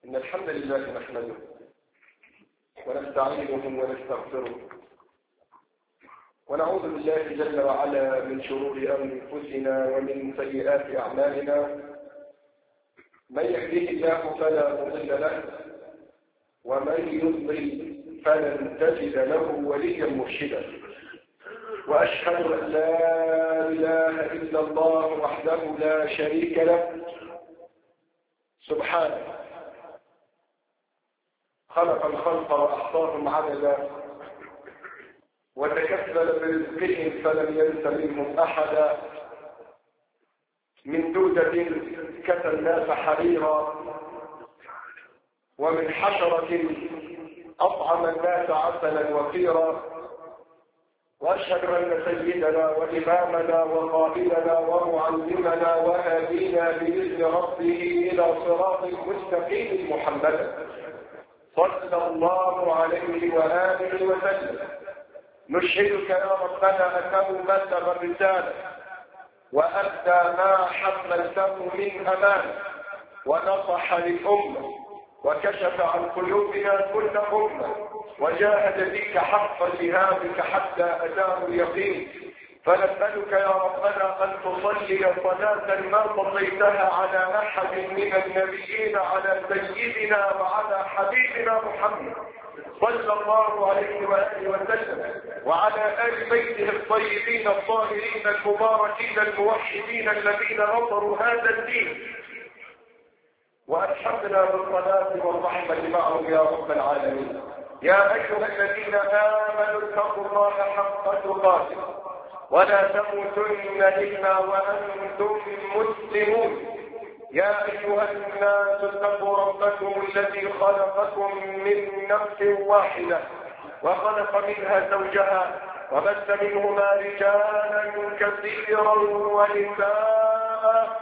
إن الحمد لله نحمده ونستعينه ونستغفره ونعوذ بالله جل وعلا من شرور أنفسنا ومن سيئات أعمالنا. من يهده الله فلا مضل له ومن يضلل فلن تجد له وليا مرشدا. وأشهد أن لا إله إلا الله وحده لا شريك له سبحانه خلق الخلق وأحصاهم عددا وتكفل برزقهم فلم ينس منهم أحدا. من دودة كسى الناس حريرا ومن حشرة أطعم الناس عسلا وخيرا. وأشهد أن سيدنا وإمامنا وقائدنا ومعلمنا وهادينا بإذن ربه إلى صراط مستقيم محمدا صلى الله عليه وآله وسلم. نشهدك يا ربنا أنه بلغ الرسالة وأدى ما حملته من أمانة ونصح للأمة وكشف عن قلوبنا كل أمة وجاهد بك حق جهادك حتى أتاه اليقين. فنسألك يا ربنا أن تصلي صلاة ما صليتها على أحد من النبيين على سيدنا وعلى حبيبنا محمد صلى الله عليه وآله وسلم وعلى آل بيته الطيبين الطاهرين المباركين الموحدين الذين نصروا هذا الدين وألحقنا بالصلاة والرحمة معهم يا رب العالمين. يا أيها الذين آمنوا اتقوا الله حق تقاته ولا تموتن إلا وأنتم مسلمون. يا أيها الناس اتقوا ربكم الذي خلقكم من نفس واحدة وخلق منها زوجها وبث منهما رجالا كثيرا ونساء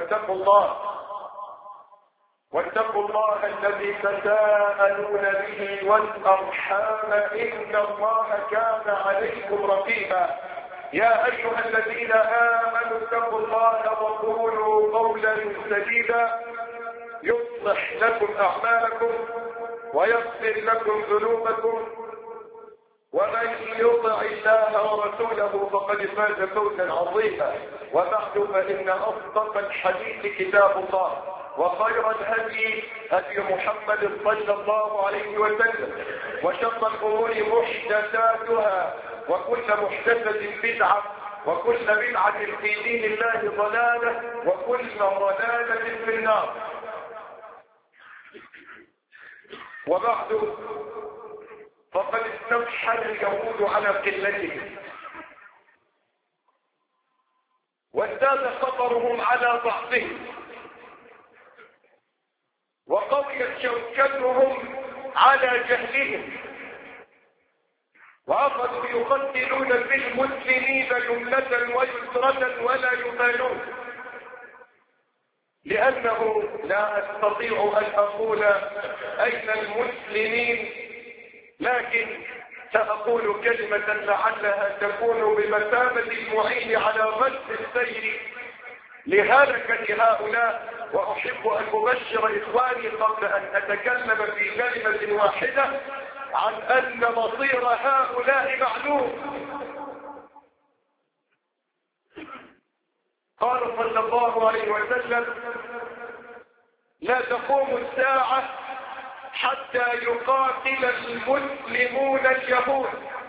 واتقوا الله الذي تساءلون به والأرحام إن الله كان عليكم رقيبا. يا أيها الذين آمنوا اتقوا الله وقولوا قولا سديدا يصلح لكم أعمالكم ويغفر لكم ذنوبكم ومن يطع الله ورسوله فقد فاز فوزا عظيما. وبعد فإن أصدق الحديث كتاب الله وخير الهدي هدي محمد صلى الله عليه وسلم وشر الأمور محدثاتها وكل محدثة بدعة وكل بدعة في دين الله ضلالة وكل ضلالة في النار. وبعد فقد استفحل اليهود على قلتهم وازداد خطرهم على ضعفهم وقويت شوكتهم على جهلهم وأخذوا يقتلون بالمسلمين جملة ويسرة ولا يبالون. لأنه لا أستطيع أن أقول أين المسلمين لكن سأقول كلمة لعلها تكون بمثابة المعين على غد السير لهلكة هؤلاء. وأحب أن أبشر إخواني قبل أن أتكلم في كلمة واحدة عن أن مصير هؤلاء معلوم. قال صلى الله عليه وسلم لا تقوم الساعة حتى يقاتل المسلمون اليهود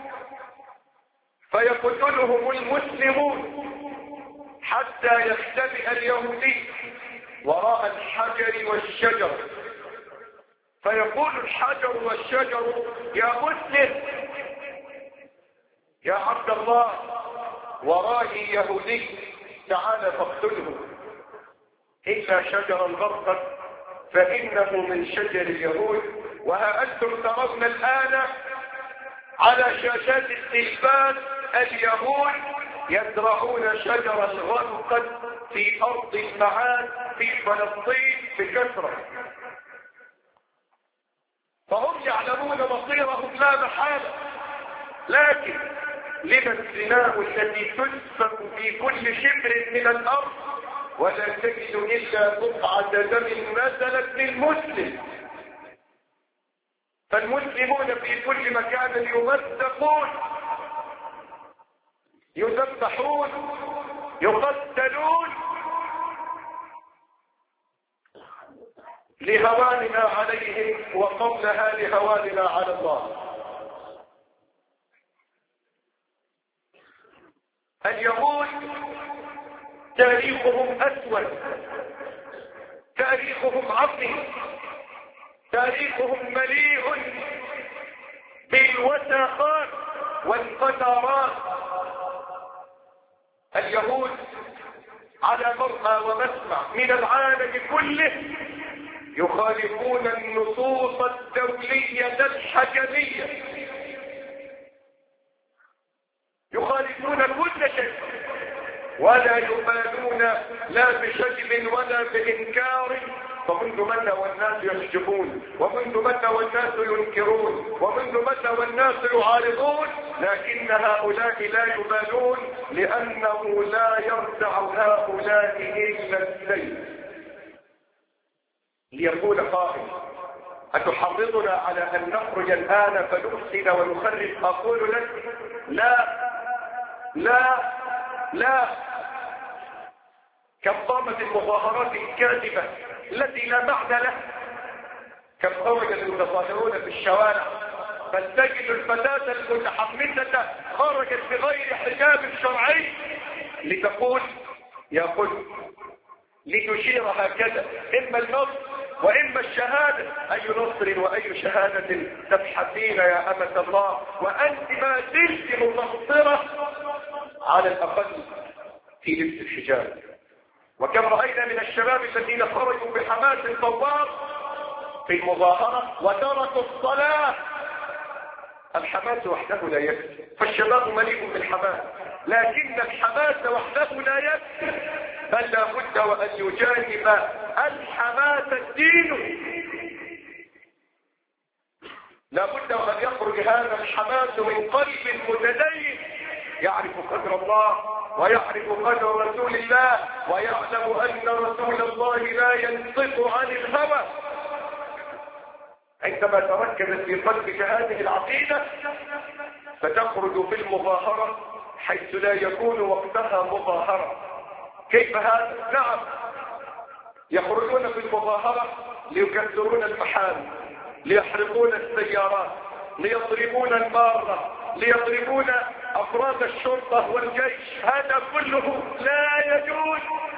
فيقتلهم المسلمون حتى يختبئ اليهودي وراء الحجر والشجر فيقول الحجر والشجر يا مسلم يا عبد الله ورائي يهودي تعال فاقتله إلا شجر الغرقد فإنه من شجر اليهود. وها أنتم ترون الآن على شاشات التلفاز اليهود يزرعون شجر الغرقد في أرض المعاد في فلسطين بكثرة. فهم يعلمون مصيرهم لا محالة. لكن لما الزنا التي تسفك في كل شبر من الأرض ولا تجد إلا بقعة دم نزلت للمسلم فالمسلمون في كل مكان يمزقون، يذبحون، يقتلون لهواننا عليهم وقبلها لهواننا على الله. اليهود تاريخهم أسود، تاريخهم عظيم، تاريخهم مليء بالوساخات والقذارات. اليهود على مرأى ومسمع من العالم كله يخالفون النصوص الدولية الحكمية، يخالفون كل شيء ولا يبالون لا بشجب ولا بإنكار. فمنذ متى والناس يشجبون، ومنذ متى والناس ينكرون، ومنذ متى والناس يعارضون، لكن هؤلاء لا يبالون، لأنه لا يرجع هؤلاء إلا السيف. ليقول قائل: أتحرضنا على أن نخرج الآن فنفسد ونخرب؟ أقول لك: لا لا لا. كم قامت المظاهرات الكاذبة التي لا معنى لها، كم خرج المتظاهرون في الشوارع، بل تجد الفتاة المتحمسة خرجت بغير حجاب شرعي لتقول يا قل، لتشير هكذا: إما النصر وإما الشهادة. أي نصر وأي شهادة تبحثين يا أمة الله وأنت ما زلت مقصرة على الأقل في لبس الحجاب؟ وكم رأينا من الشباب الذين خرجوا بحماس ثوار في المظاهرة وتركوا الصلاة. الحماس وحده لا يكفي، فالشباب مليء بالحماس، لكن الحماس وحده لا يكفي، بل لا بد وأن يجانب الحماس الدين. لا بد وأن يخرج هذا الحماس من قلب متدين يعرف قدر الله ويعرف قدر رسول الله ويعلم أن رسول الله لا ينطق عن الهوى. عندما تركزت في قلبك هذه العقيدة فتخرج في المظاهرة حيث لا يكون وقتها مظاهرة. كيف هذا؟ نعم، يخرجون في المظاهرة ليكسرون المحال، ليحرقون السيارات، ليضربون المارة، ليضربون أفراد الشرطة والجيش. هذا كله لا يجوز،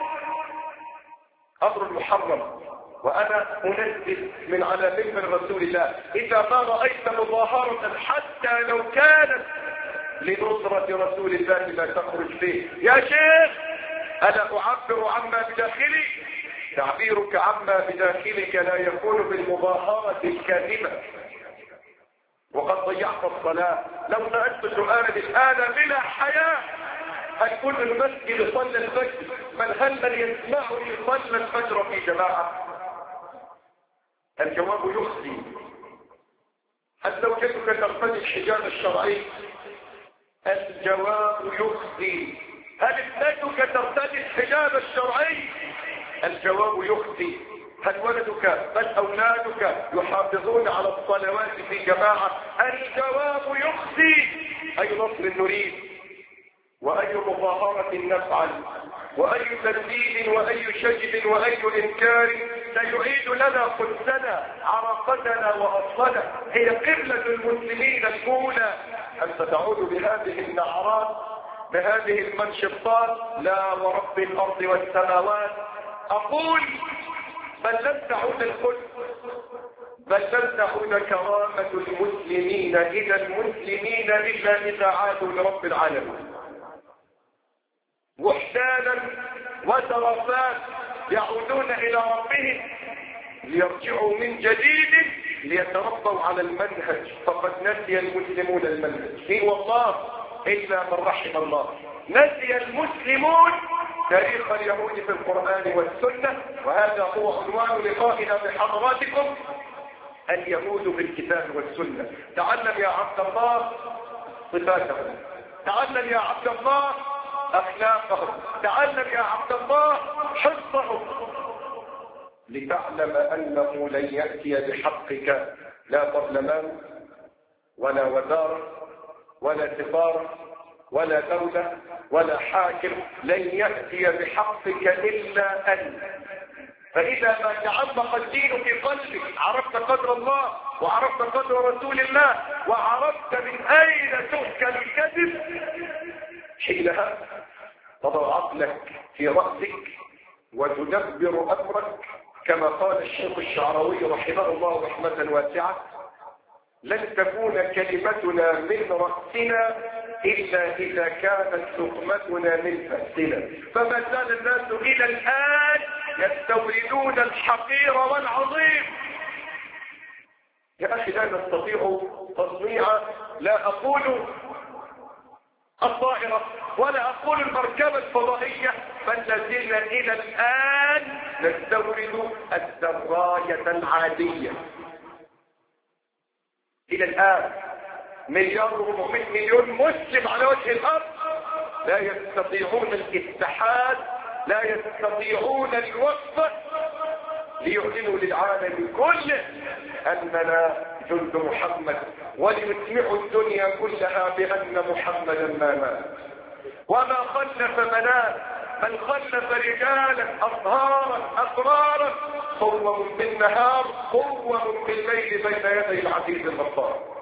أمر محرم. وأنا أنزل من على منبر رسول الله: إذا ما رأيت مظاهرة حتى لو كانت لنصرة رسول الله لا تخرج فيه. يا شيخ، أنا أعبر عما بداخلي. تعبيرك عما بداخلك لا يكون بالمظاهرة الكاذبة. وقد ضيعت الصلاة. لو سألت سؤالا الآن بلا حياة: هل كل المسجد صلى الفجر؟ هل من يسمعني صلى الفجر في جماعة؟ الجواب يخزي. هل زوجتك ترتدي الحجاب الشرعي؟ الجواب يخزي. هل ابنتك ترتدي الحجاب الشرعي؟ الجواب يخزي. هل ولدك بل أولادك يحافظون على الصلوات في جماعة؟ الجواب يخزي. أي نصر نريد، وأي مظاهرة نفعل، وأي تنديد، وأي شجب، وأي إنكار سيعيد لنا قدسنا، عراقتنا وأصلنا. هي قبلة المسلمين الأولى. أن ستعود بهذه النعرات، بهذه المنشطات؟ لا ورب الأرض والسماوات. أقول: بل لن تعود القدس، بل لن تعود كرامة المسلمين إلى المسلمين إلا إذا عادوا لرب العالمين. وحدانا وترفات يعودون إلى ربهم ليرجعوا من جديد ليتربوا على المنهج. فقد نسي المسلمون المنهج. إيه والله إلا من رحم الله. نسي المسلمون تاريخ اليهود في القرآن والسنة. وهذا هو عنوان لقائنا بحضراتكم: اليهود في الكتاب والسنة. تعلم يا عبد الله صفاتهم، تعلم يا عبد الله أخلاقهم، تعلم يا عبد الله حفظهم، لتعلم أنه لن يأتي بحقك لا برلمان ولا وزارة ولا سفارة ولا دولة ولا حاكم لن يأتي بحقك إلا أنت. فإذا ما تعمق الدين في قلبك، عرفت قدر الله وعرفت قدر رسول الله وعرفت من أين تؤكل الكذب، حينها تضع عقلك في رأسك وتدبر أمرك كما قال الشيخ الشعراوي رحمه الله رحمة واسعة: لن تكون كلمتنا من رأسنا إلا إذا كانت لقمتنا من فأسنا. فما زال الناس إلى الآن يستوردون الحقير والعظيم. يا أخي لا نستطيع تصنيع، لا أقول الطائرة ولا أقول المركبة الفضائية، بل لازلنا إلى الآن نستورد الدراجة العادية. إلى الآن 1,400,000,000 مسلم على وجه الأرض لا يستطيعون الاتحاد، لا يستطيعون الوقفة ليعلنوا للعالم كله أننا جند محمد، وليسمعوا الدنيا كلها بأن محمدا ما مات وما خلف منات، بل خلف رجالا أطهارا أقرارا قوم بالنهار قوم بالليل بين يدي العزيز الغفار.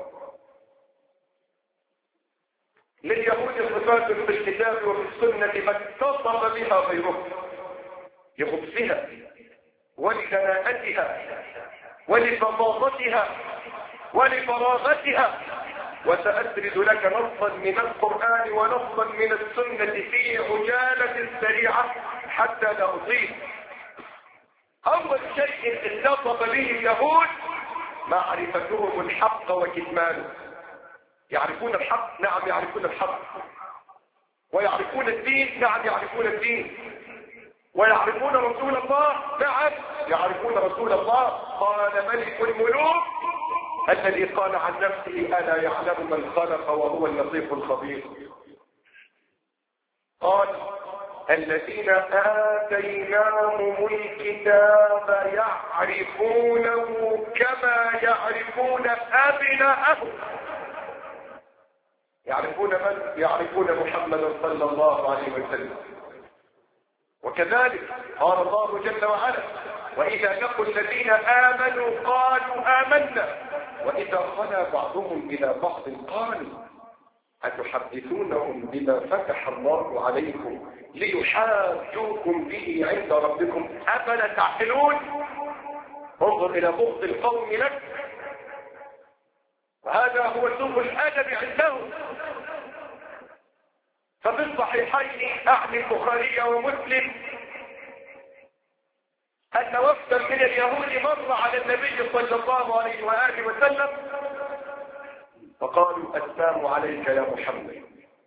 لليهود صفات في الكتاب وفي السنة ما اتصف بها غيرهم، لخبثها ولدناءتها ولفظاظتها ولفراغتها. وسأسرد لك نصا من القرآن ونصا من السنة في عجالة سريعة حتى لا أطيل. أول شيء اتصف به اليهود معرفتهم الحق وكتمانه. يعرفون الحق، نعم يعرفون الحق، ويعرفون الدين، نعم يعرفون الدين، ويعرفون رسول الله، نعم يعرفون رسول الله. قال ملك الملوك الذي قال عن نفسه: ألا يعلم من خلق وهو اللطيف الخبير. قال: الذين آتيناهم الكتاب يعرفونه كما يعرفون أبناءهم. يعرفون من؟ يعرفون محمدا صلى الله عليه وسلم. وكذلك قال الله جل وعلا: وإذا لقوا الذين آمنوا قالوا آمنا وإذا خلا بعضهم إلى بعض قالوا أتحدثونهم بما فتح الله عليكم ليحاجوكم به عند ربكم أفلا تعقلون. انظر إلى بغض القوم لك، وهذا هو سوء الأدب عندهم. ففي الصحيحين أعني البخاري ومسلم أن وفدا من اليهود مر على النبي صلى الله عليه وآله وسلم فقالوا: السلام عليك يا محمد.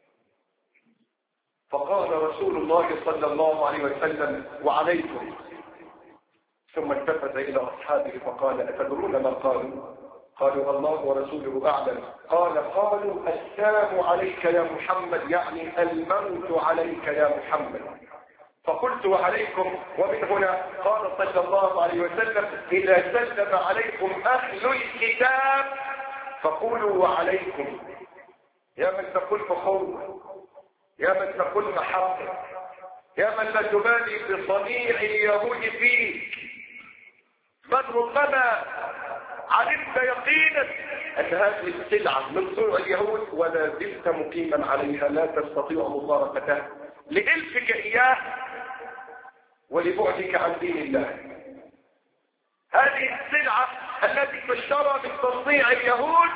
فقال رسول الله صلى الله عليه وسلم: وعليكم. ثم التفت إلى أصحابه فقال: أتدرون ما قالوا؟ قالوا: الله ورسوله أعلم. قالوا: السلام عليك يا محمد، يعني الموت عليك يا محمد. فقلت: وعليكم. ومن هنا قال صلى الله عليه وسلم: إذا سلم عليكم أهل الكتاب فقولوا وعليكم. يا من تقول فخور، يا من تقول محبة، يا من لا تبالي بصنيع اليهود فيك، بل ربما علمت يقينا أن هذه السلعة من صنع اليهود ولا زلت مقيما عليها لا تستطيع مباركتها لإلفك إياه ولبعدك عن دين الله. هذه السلعة التي تشترى من تصنيع اليهود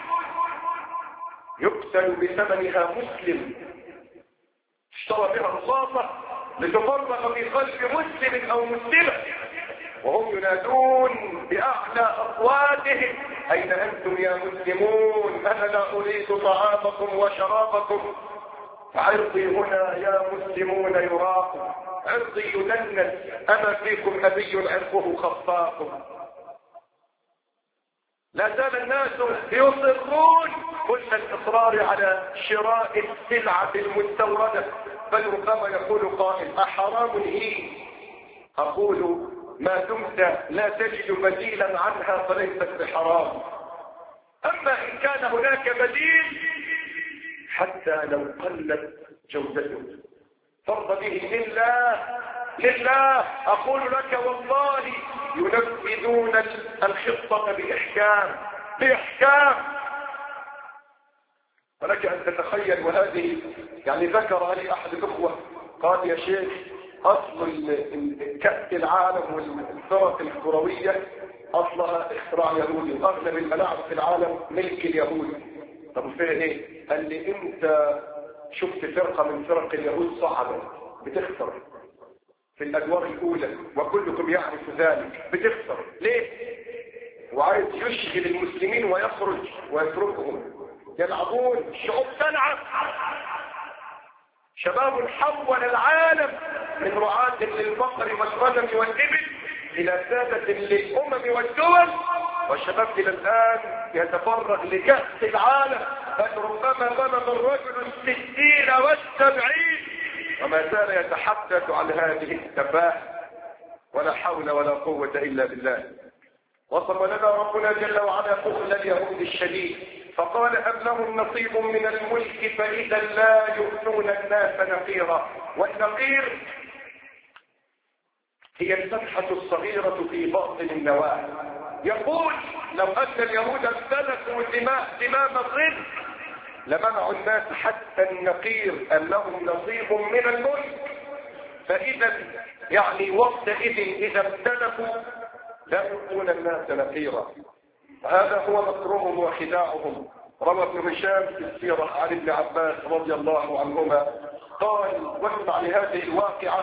يقتل بثمنها مسلم، اشترى بها رصاصة لتفرغ في قلب مسلم أو مسلمة وهم ينادون بأعلى أصواتهم: أين أنتم يا مسلمون؟ أنا لا أريد طعامكم وشرابكم، عرضي هنا يا مسلمون يراق، عرضي يدنس، أما فيكم أبي عرضه خفاق. لا زال الناس يصرون كل الإصرار على شراء السلعة المستوردة، بل ربما يقول قائل: أحرام هي؟ أقول: ما دمت لا تجد بديلا عنها فليست بحرام. أما إن كان هناك بديل حتى لو قلت جودته فرض به لله أقول لك والله ينفذون الخطة بإحكام. ولك أن تتخيل، وهذه يعني ذكر لي أحد الأخوة قال يا شيخ أصل كأس العالم والفرق الكروية أصلها اختراع يهودي وأغلب الملاعب في العالم ملك اليهود. طب فيها ايه؟ قال لي انت شفت فرقة من فرق اليهود صعبة بتخسر في الأدوار الأولى وكلكم يعرف ذلك، بتخسر ليه؟ وعايز يشغل المسلمين ويخرج ويتركهم يلعبون. الشعوب تلعب، شباب حول العالم من رعاة للبقر والغنم والإبل إلى سادة للأمم والدول، والشباب إلى الآن يتفرغ لكأس العالم، بل ربما غنم الرجل 60 و70 وما زال يتحدث عن هذه التفاهة. ولا حول ولا قوة إلا بالله. وصف لنا ربنا جل وعلا بخل اليهود الشديد فقال أم لهم نصيب من الملك فإذا لا يؤتون الناس نقيرا. والنقير هي الفتحة الصغيرة في باطن النواة. يقول لو أن اليهود امتلكوا دماء الرزق لمنعوا الناس حتى النقير أم لهم نصيب من الملك، فإذا يعني وقتئذ إذا امتلكوا لا يؤتون الناس نقيرا. هذا هو مكرهم وخداعهم. روى ابن هشام في السيرة عن ابن عباس رضي الله عنهما قال، واسمع لهذه الواقعة،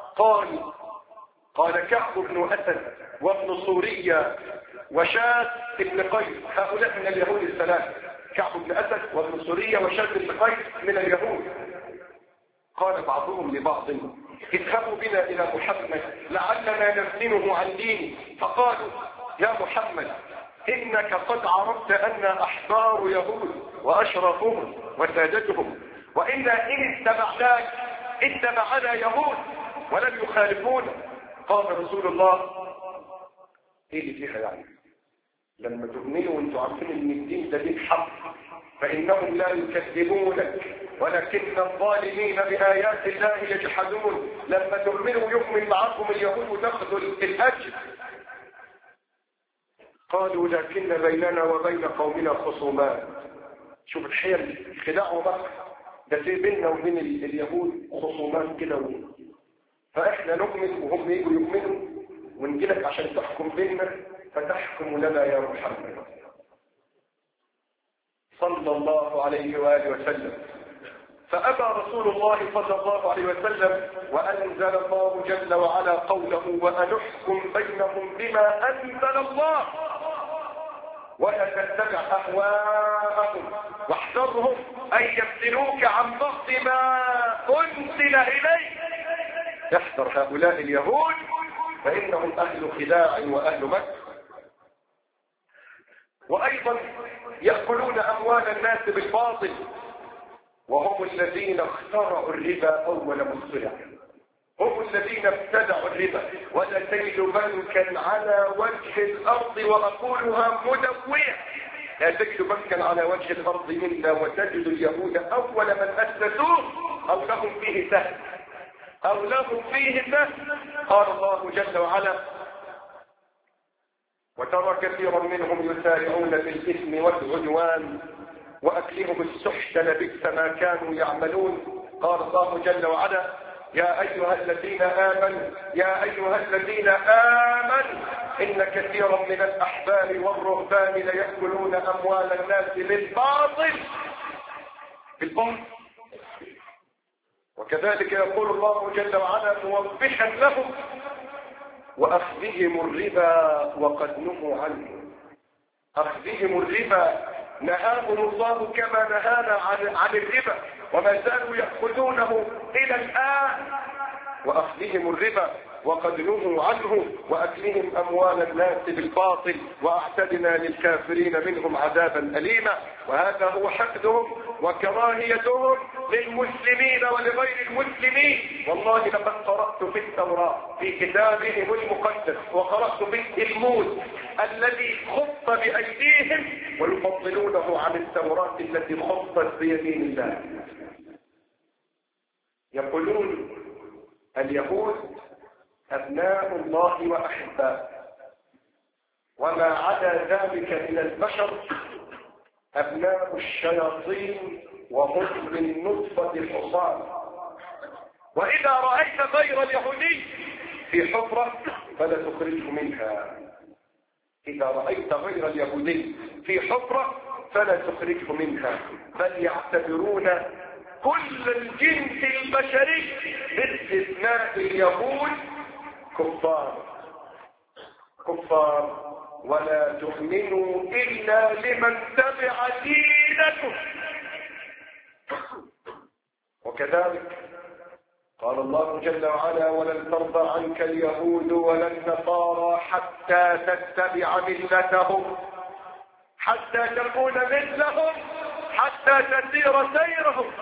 قال كعب بن أسد وابن صورية وشاذ بن قيس، هؤلاء من اليهود الثلاثة، كعب بن أسد وابن صورية وشاذ بن قيس من اليهود. قال بعضهم لبعض اذهبوا بنا إلى محمد لعلنا نفتنه عن دينه. فقالوا يا محمد إنك قد عرفت أن أحبار يهود وأشرفهم وسادتهم، وإنا إن اتبعنا يهود ولم يخالفونا. قال رسول الله ايه اللي فيها يعني لما تؤمنوا وانتوا عارفين ان الدين ده دين حق فإنهم لا يكذبونك ولكن الظالمين بآيات الله يجحدون. لما تؤمنوا يؤمن معكم اليهود وتاخذوا الأجر. قالوا لكن بيننا وبين قومنا خصومات. شوف الحيل خداعه بقى، ده في بيننا وبين اليهود خصومات كده، فاحنا نؤمن وهم يجوا يؤمنوا ونجيلك عشان تحكم بيننا فتحكم لنا يا محمد صلى الله عليه وآله وسلم. فأبى رسول الله صلى الله عليه وسلم وأنزل الله جل وعلا قوله وأنحكم بينهم بما أنزل الله ولا تتبع أهواءهم واحذرهم أن يفتنوك عن بعض ما أنزل إليك. يحذر هؤلاء اليهود فإنهم أهل خداع وأهل مكر، وأيضا يأكلون أموال الناس بالباطل وهم الذين اخترعوا الربا أول مصطلح، هم الذين ابتدعوا الربا. ولا تجد بنكا على وجه الأرض وأقولها مدوية، لا تجد بنكا على وجه الأرض منا وتجد اليهود أول من أسسوه أو لهم فيه سهم قال الله جل وعلا وترى كثيرا منهم يسارعون في الإثم والعدوان وأكلهم السحت لبئس ما كانوا يعملون. قال الله جل وعلا يا أيها الذين آمنوا إن كثيرا من الأحبار والرهبان ليأكلون أموال الناس بالباطل. وكذلك يقول الله جل وعلا موضحا لهم وأخذهم الربا وقد نهوا عنه. أخذهم الربا نهاهم الله كما نهانا عن الربا وما زالوا يأخذونه إلى الآن. وأخذهم الربا وقد نهوا عنه وأكلهم أموال الناس بالباطل وأعتدنا للكافرين منهم عذابا أليما. وهذا هو حقدهم وكراهيتهم للمسلمين ولغير المسلمين. والله لقد قرأت في التوراة في كتابهم المقدس وقرأت في التلمود الذي خط بأيديهم ويفضلونه عن التوراة التي خطت بيمين الله. يقولون اليهود أبناء الله وأحباء، وما عدا ذلك من البشر أبناء الشياطين وهم من نطفة الحصان. وإذا رأيت غير اليهودي في حفرة فلا تخرجه منها. إذا رأيت غير اليهودي في حفرة فلا تخرجه منها، بل يعتبرون كل الجنس البشري باستثناء اليهود كفار. كفار ولا تؤمنوا إلا لمن تبع دينكم. وكذلك قال الله جل وعلا: ولن ترضى عنك اليهود ولا النصارى حتى تتبع ملتهم، حتى تكون مثلهم، حتى تسير سيرهم.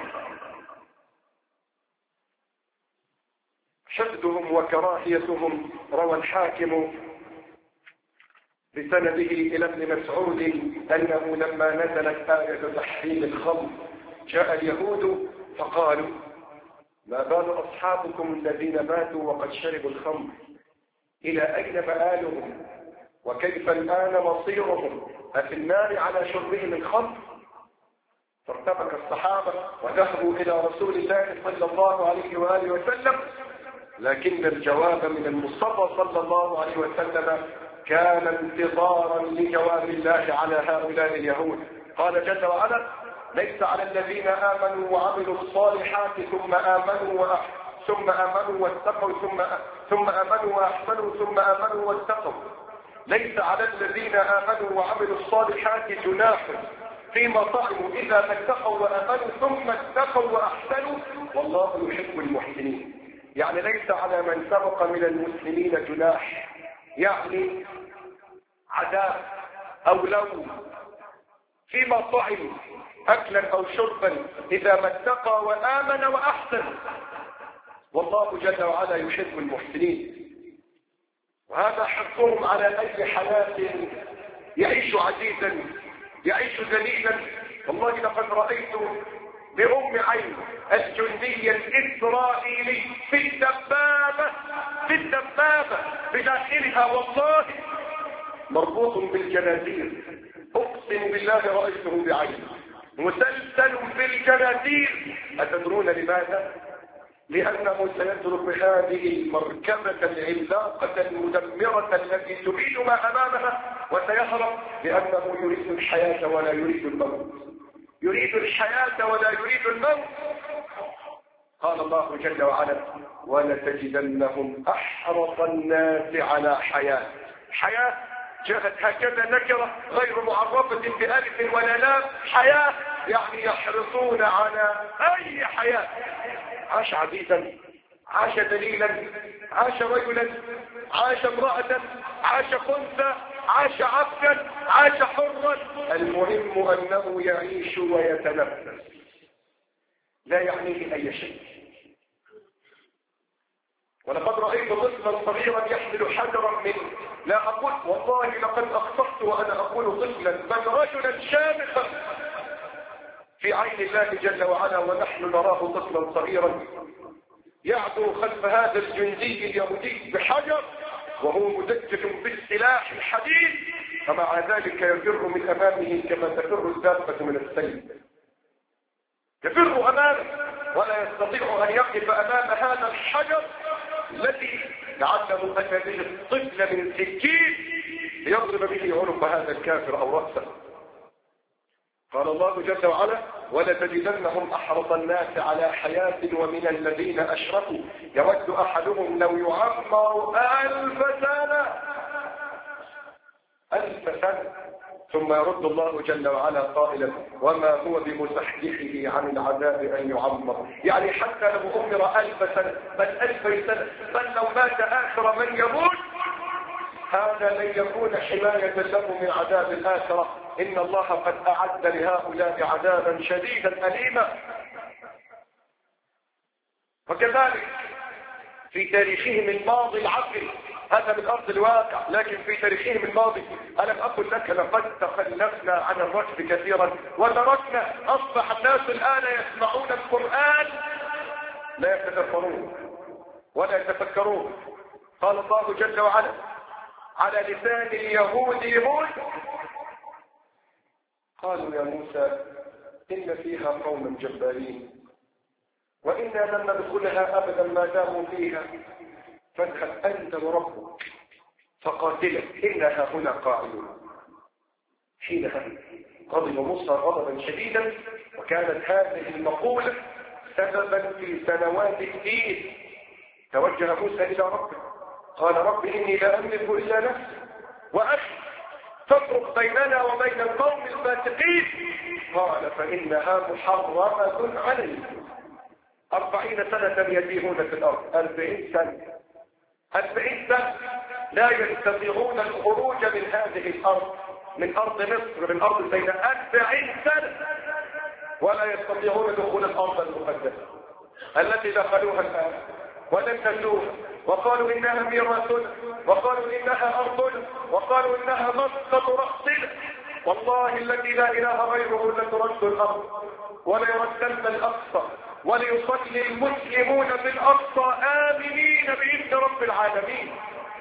حقدهم وكراهيتهم. روى الحاكم بسنده إلى ابن مسعود أنه لما نزلت آية تحريم الخمر جاء اليهود فقالوا: ما بال أصحابكم الذين ماتوا وقد شربوا الخمر؟ إلى أين مآلهم؟ وكيف الآن مصيرهم؟ أفي النار على شربهم الخمر؟ فارتبك الصحابة وذهبوا إلى رسول الله صلى الله عليه وآله وسلم، لكن الجواب من المصطفى صلى الله عليه وسلم كان انتظارا لجواب الله على هؤلاء اليهود. قال جل وعلا: ليس على الذين آمنوا وعملوا الصالحات ثم آمنوا واتقوا ثم آمنوا وأحسنوا ثم آمنوا واتقوا، ليس على الذين آمنوا وعملوا الصالحات جناح فيما طعموا إذا ما اتقوا وآمنوا ثم اتقوا وأحسنوا والله يحب المحسنين. يعني ليس على من سبق من المسلمين جناح، يعني عذاب أو لوم فيما طعم أكلا أو شربا إذا ما اتقى وآمن وأحسن، والله جل وعلا يحب المحسنين. وهذا حقهم على أي حياة يعيش عزيزا يعيش ذليلا. والله لقد رأيت بأم عين الجندي الإسرائيلي في الدبابة بداخلها والله مربوط بالجنازير، أقسم بالله رأيته بعيني مسلسل بالجنازير. أتدرون لماذا؟ لأنه سيترك هذه المركبة العملاقة المدمرة التي تريد ما أمامها وسيهرب، لأنه يريد الحياة ولا يريد الموت. يريد الحياة ولا يريد الموت. قال الله جل وعلا: ولتجدنهم أحرص الناس على حياة. جاءت هكذا نكرة غير معرفة بألف ولا لام. حياة يعني يحرصون على أي حياة. عاش عزيزا، عاش دليلا، عاش رجلا، عاش امرأة، عاش خنثى، عاش عبدا، عاش حرا، المهم أنه يعيش ويتنفس، لا يعنيه أي شيء. ولقد رأيت طفلا صغيرا يحمل حجرا منه، لا أقول والله لقد أخطأت وأنا أقول طفلا، بل رجلا شامخا في عين الله جل وعلا، ونحن نراه طفلا صغيرا يعدو خلف هذا الجندي اليهودي بحجر وهو مدجج بالسلاح الحديد، فمع ذلك يفر من أمامه كما تفر الدابة من السيل. يفر أمامه ولا يستطيع أن يقف أمام هذا الحجر الذي لعله أن يجد الطفل من سكين ليضرب به عنق هذا الكافر أو رأسه. قال الله جل وعلا: ولتجدنهم أحرص الناس على حياة ومن الذين أشركوا يود أحدهم لو يعمر 1000 سنة ثم يرد الله جل وعلا قائلا: وما هو بمزحزحه عن العذاب أن يعمر. يعني حتى لو عمر 1000 سنة بل 2000 سنة بل لو مات آخر من يموت، هذا لن يكون حماية له من عذاب الآخرة. إن الله قد أعد لهؤلاء عذابا شديدا أليما. وكذلك في تاريخهم الماضي العقل هذا من أرض الواقع، لكن في تاريخهم الماضي ألم أقل لك لقد تخلفنا عن الركب كثيرا وتركنا، أصبح الناس الآن يسمعون القرآن لا يتدبرون ولا يتفكرون. قال الله جل وعلا على لسان اليهود قالوا يا موسى إن فيها قوما جبارين وإنا لن ندخلها أبدا ما داموا فيها فاذهب أنت وربك فقاتلا إنها هنا قاعدون. حينها غضب موسى غضبا شديدا، وكانت هذه المقولة سببا في سنوات الدين. توجه موسى إلى ربه قال رب إني لا أملك إلا نفسي وأخي تفرق بيننا وبين القوم الفاسقين. قال فإنها محرمة عليهم 40 سنة يتيهون في الأرض. 40 سنة لا يستطيعون الخروج من هذه الأرض، من أرض مصر، من أرض سيناء. 40 سنة ولا يستطيعون دخول الأرض المقدسة التي دخلوها الآن ولم نجوها، وقالوا إنها ميراثنا، وقالوا إنها أرضنا، وقالوا إنها مسقط رأسنا. والله الذي لا إله غيره لترد الأرض وليردن الأقصى وليصلي المسلمون في الأقصى آمنين بإذن رب العالمين.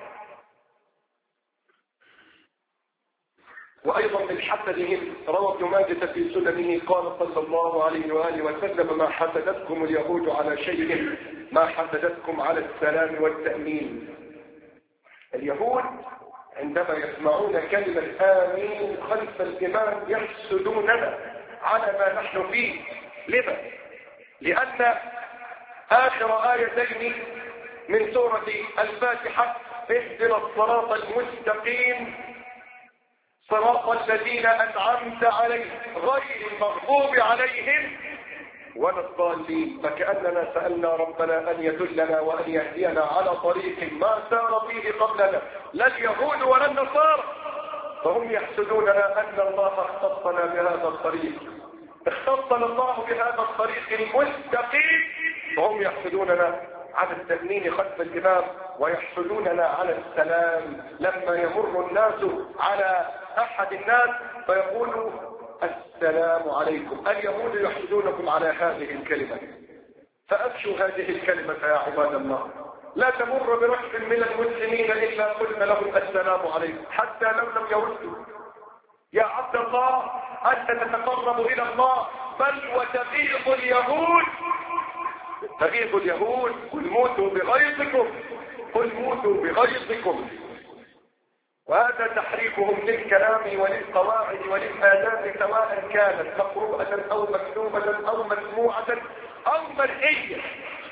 وأيضا من حسدهم روى ابن ماجه في سننه قال صلى الله عليه وآله وسلم ما حسدتكم اليهود على شيء ما حسدتكم على السلام والتأمين. اليهود عندما يسمعون كلمة آمين خلف الإمام يحسدوننا على ما نحن فيه. لما؟ لأن آخر آيتين من سورة الفاتحة اهدنا الصراط المستقيم صراط الذين أنعمت عليهم غير المغضوب عليهم ولا الضالين. فكأننا سألنا ربنا أن يدلنا وأن يهدينا على طريق ما سار فيه قبلنا لا اليهود ولا النصارى. فهم يحسدوننا أن الله اختصنا بهذا الطريق، اختصنا الله بهذا الطريق المستقيم، فهم يحسدوننا على التأمين خلف الإمام ويحسدوننا على السلام لما يمر الناس على أحد الناس فيقولوا السلام عليكم. اليهود يحسدونكم على هذه الكلمة، فأفشوا هذه الكلمة يا عباد الله. لا تمر برحب من المسلمين إلا قلنا لهم السلام عليكم حتى لو لم يردوا. يا عبد الله أنت تتقرب إلى الله بل وتغيظ اليهود. تغيظ اليهود قل موتوا بغيظكم، قل موتوا بغيظكم. وهذا تحريفهم للكلام وللقواعد وللآداب سواء كانت مقروءة أو مكتوبة أو مسموعة أو مرئية.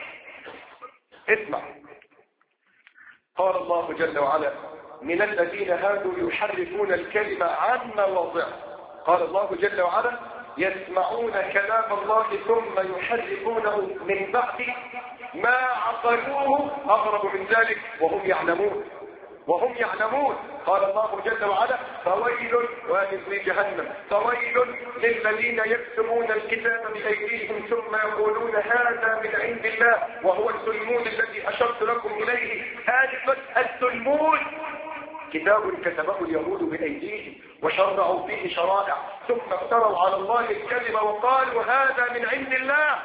اسمع، قال الله جل وعلا من الذين هادوا يحرفون الكلمة عن مواضعه. قال الله جل وعلا يسمعون كلام الله ثم يحرفونه من بعد ما عقلوه. أغرب من ذلك وهم يعلمون. قال الله جل وعلا فويل وهذه جهنم فويل للذين يكتبون الكتاب بأيديهم ثم يقولون هذا من عند الله وهو السلمون الذي أشرت لكم إليه. آلفة السلمون كتاب كتبه اليهود بأيديهم وشرعوا فيه شرائع ثم افتروا على الله الكذب وقالوا هذا من عند الله.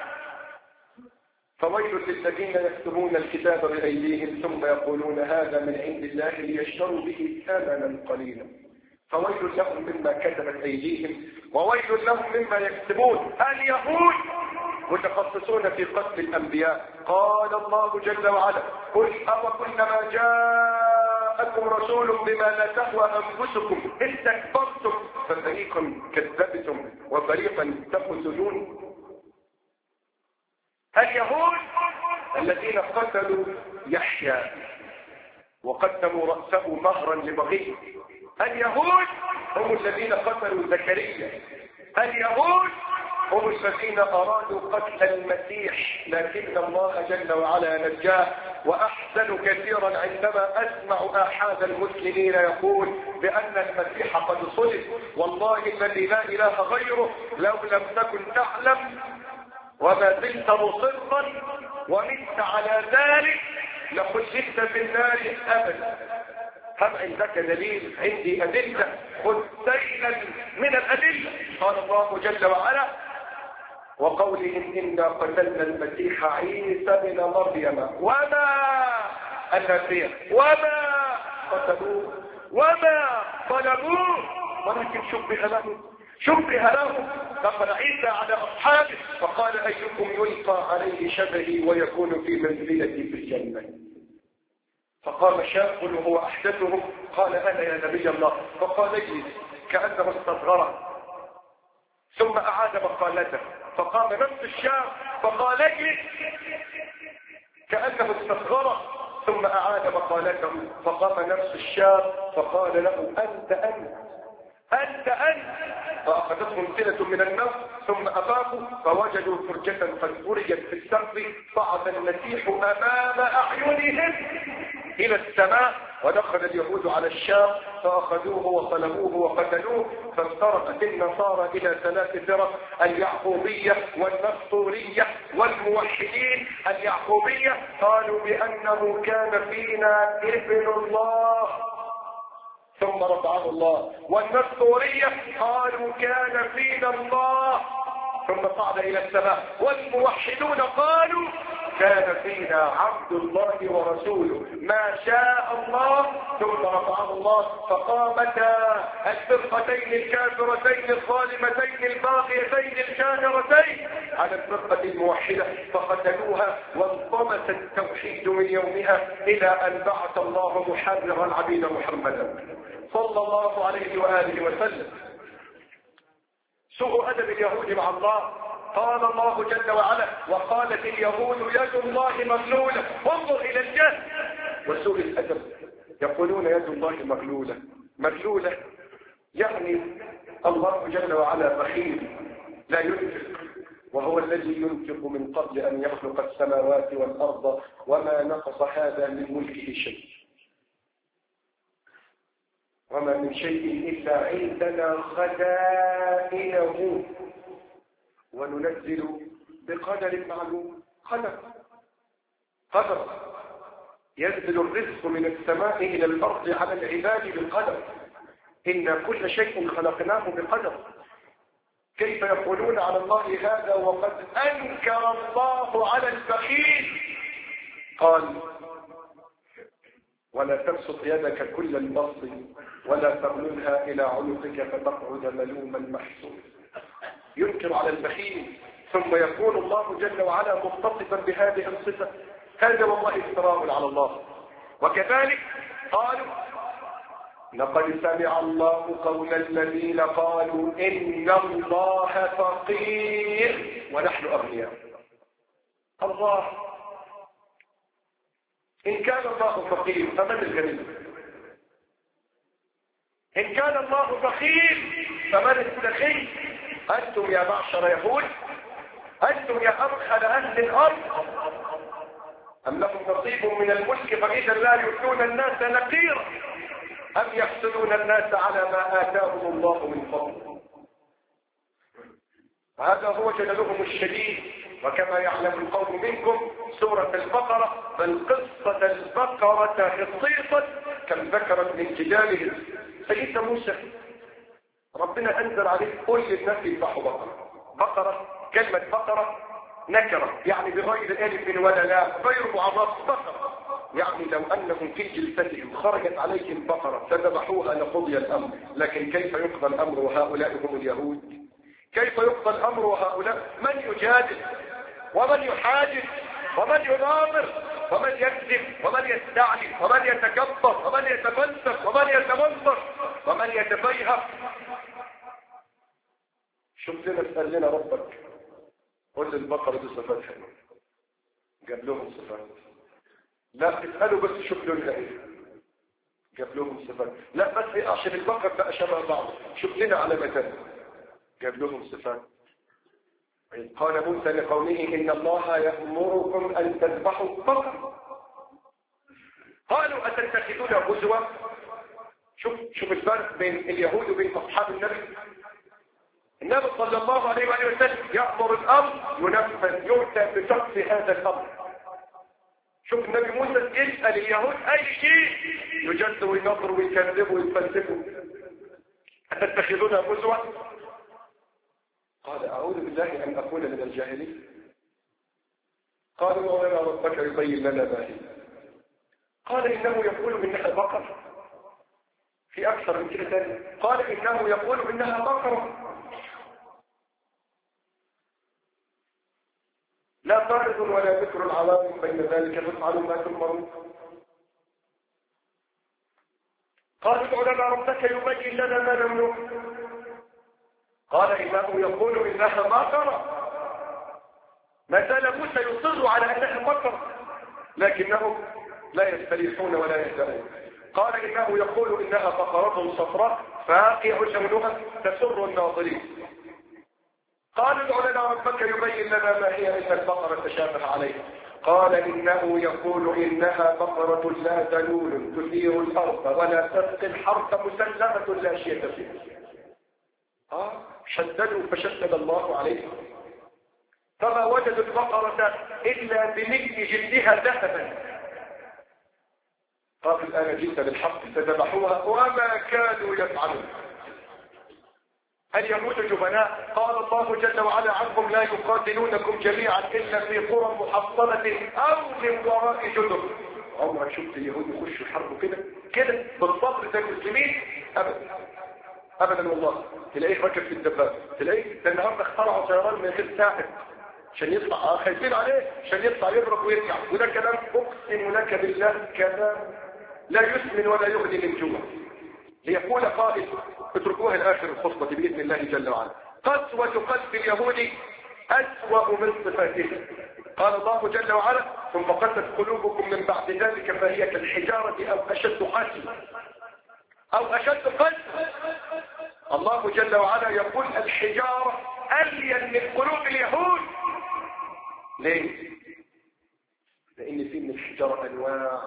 فويل للذين يكتبون الكتاب بأيديهم ثم يقولون هذا من عند الله ليشتروا به ثمنا قليلا. فويل لهم مما كتبت أيديهم وويل لهم مما يكتبون. اليهود متخصصون في قتل الأنبياء. قال الله جل وعلا قل أوكلما جاءكم رسول بما لا تهوى أنفسكم استكبرتم ففريقا كذبتم وفريقا تقتلون. اليهود الذين قتلوا يحيى وقدموا رأسه مهرا لبغي. اليهود هم الذين قتلوا زكريا. اليهود هم الذين أرادوا قتل المسيح لكن الله جل وعلا نجاه. وأحزن كثيرا عندما أسمع أحد المسلمين يقول بأن المسيح قد صلب. والله الذي لا إله غيره لو لم تكن تعلم وما زلت مصرا ومت على ذلك لخلدت في النار أبدا. هل عندك دليل؟ عندي أدلة. خذ سيلا من الأدلة. قال الله جل وعلا وقولهم إنا قتلنا المسيح عيسى بن مريم وما قتلوه وما طلبوه ولكن شبه له. دخل عيسى على أصحابه فقال أيكم يلقى عليه شبهي ويكون في منزلتي في الجنة. فقام شاب وهو أحدثهم قال أنا يا نبي الله. فقال اجلس كأنه استصغره ثم أعاد مقالته. فقام نفس الشاب فقال اجلس كأنه استصغره ثم أعاد مقالته. فقام نفس الشاب فقال له أنت فأخذتهم سنة من النوم ثم أفاقوا فوجدوا فرجة قد فرجت في السقف. صعد المسيح أمام أعينهم إلى السماء ودخل اليهود على الشام فأخذوه وصلبوه وقتلوه. فافترقت النصارى إلى 3 فرق: اليعقوبية والنسطورية والموحدين. اليعقوبية قالوا بأنه كان فينا ابن الله ثم رفعه الله، والنسطورية قالوا كان فينا الله ثم صعد إلى السماء، والموحدون قالوا كان فينا عبد الله ورسوله ما شاء الله ثم رفعه الله. فقامتا الفرقتين الكافرتين الظالمتين الباغيتين الجاهرتين على الفرقة الموحدة فقتلوها، وانطمس التوحيد من يومها إلى أن بعث الله محرر العبيد محمدا صلى الله عليه وآله وسلم. سوء أدب اليهود مع الله. قال الله جل وعلا وقالت اليهود يد الله مغلولة. انظر إلى الجهل وسوء الأدب. يقولون يد الله مغلولة يعني الله جل وعلا بخيل لا ينفق، وهو الذي ينفق من قبل أن يخلق السماوات والأرض وما نقص هذا من ملكه شيء، وما من شيء إلا عندنا خزائنه وننزل بقدر معلوم. قدر ينزل الرزق من السماء إلى الأرض على العباد بالقدر. إن كل شيء خلقناه بقدر. كيف يقولون على الله هذا وقد أنكر الله على البخيل؟ قال ولا تبسط يدك كل البسط ولا تغللها إلى عنقك فتقعد ملوما محسوبا. ينكر على البخيل ثم يكون الله جل وعلا متصفا بهذه الصفة. هذا والله افتراء على الله. وكذلك قالوا لقد سمع الله قول الذين قالوا إن الله فقير ونحن أغنياء. الله إن كان الله فقير فمن الغني؟ إن كان الله بخيل فمن السخي؟ أنتم يا معشر يهود، أنتم يا أبخل أهل الأرض، أم لكم نصيب من الملك فإذا لا يؤتون الناس نقيرا أم يحسدون الناس على ما آتاهم الله من فضله. هذا هو جلالهم الشديد. وكما يعلم القوم منكم سورة البقرة بل قصة البقرة خصيصا كم ذكرت من جدالهم. سيدنا موسى ربنا أنزل عليه قل للناس يذبحوا بقرة. كلمة بقرة نكرة يعني بغير ألف ولا لا، غير معرف. بقرة يعني لو أنهم في جلستهم خرجت عليهم بقرة فذبحوها لقضي الأمر. لكن كيف يقضى الأمر وهؤلاء هم اليهود؟ كيف يقضى الأمر وهؤلاء من يجادل ومن يحاجز ومن يناظر ومن يكذب ومن يستعلي ومن يتكبر ومن يتفلسف ومن يتمنظر ومن يتفيهق. شوف لنا اسأل لنا ربك قل البقرة دي صفات حلوة، جاب لهم صفات. لا تسألوا بس شوف لنا ايه، جاب لهم صفات. لا بس ايه عشان البقرة بقى شبه بعض، شوف لنا علامتين، جاب لهم صفات. قال موسى لقومه إن الله يأمركم أن تذبحوا بقرة. قالوا أتتخذون هزوا؟ شوف الفرق بين اليهود وبين أصحاب النبي. النبي صلى الله عليه وسلم يأمر الأمر ينفذ، يؤتى بشخص هذا الأمر. شوف النبي موسى يسأل اليهود اي شيء يجدوا وينظروا ويكذبوا ويفلسفوا، أتتخذونها قدوة؟ قال أعوذ بالله أن أكون من الجاهلين. قالوا ولنا ربك يبين لنا ما هي. قال إنه يقول إنها بقرة. في أكثر من كده ثاني قال إنه يقول إنها بقرة لا فارض ولا ذكر العوام بين ذلك فافعلوا ما تؤمرون. قال ادع لنا ربك يبين لنا ما نملك. قال إنه يقول إنها بقرة. ما زال موسى يصر على أنها بقرة لكنهم لا يستريحون ولا يهدؤون. قال إنه يقول إنها بقرة صفراء فاقع لونها تسر الناظرين. قال ادع لنا ربك يبين لنا ما هي إن البقرة تشابه عليه. قال إنه يقول إنها بقرة لا ذلول تثير الأرض ولا تسقي الحرث مسلمة لا شيء فيها. شددوا فشدد الله عليهم فما وجدوا البقرة إلا بمثل جلدها ذهبا. قال الآن جئت بالحق فذبحوها وما كانوا يفعلون. اليهود جبناء. قال الله جل وعلا عنهم لا يقاتلونكم جميعا إلا في قرى محصنة أو من وراء جدر. عمرك شفت اليهود يخشوا الحرب كده بالصبر زي المسلمين؟ أبدا والله. تلاقيه راكب في الدبابة، تلاقيه ده النهارده اخترعوا طيران من غير ساعد عشان يطلع، خايفين عليه عشان يطلع يضرب ويرجع. وده كلام اقسم لك بالله كلام لا يسمن ولا يغني من جوع. ليقول قائل اتركوها لاخر الخطبه باذن الله جل وعلا. قسوه قلب اليهود اسوأ من صفاته. قال الله جل وعلا ثم قست قلوبكم من بعد ذلك فهي كالحجاره او اشد قسوه او اشد قسوه. الله جل وعلا يقول الحجاره الين من قلوب اليهود. ليه؟ لان في من الحجاره انواع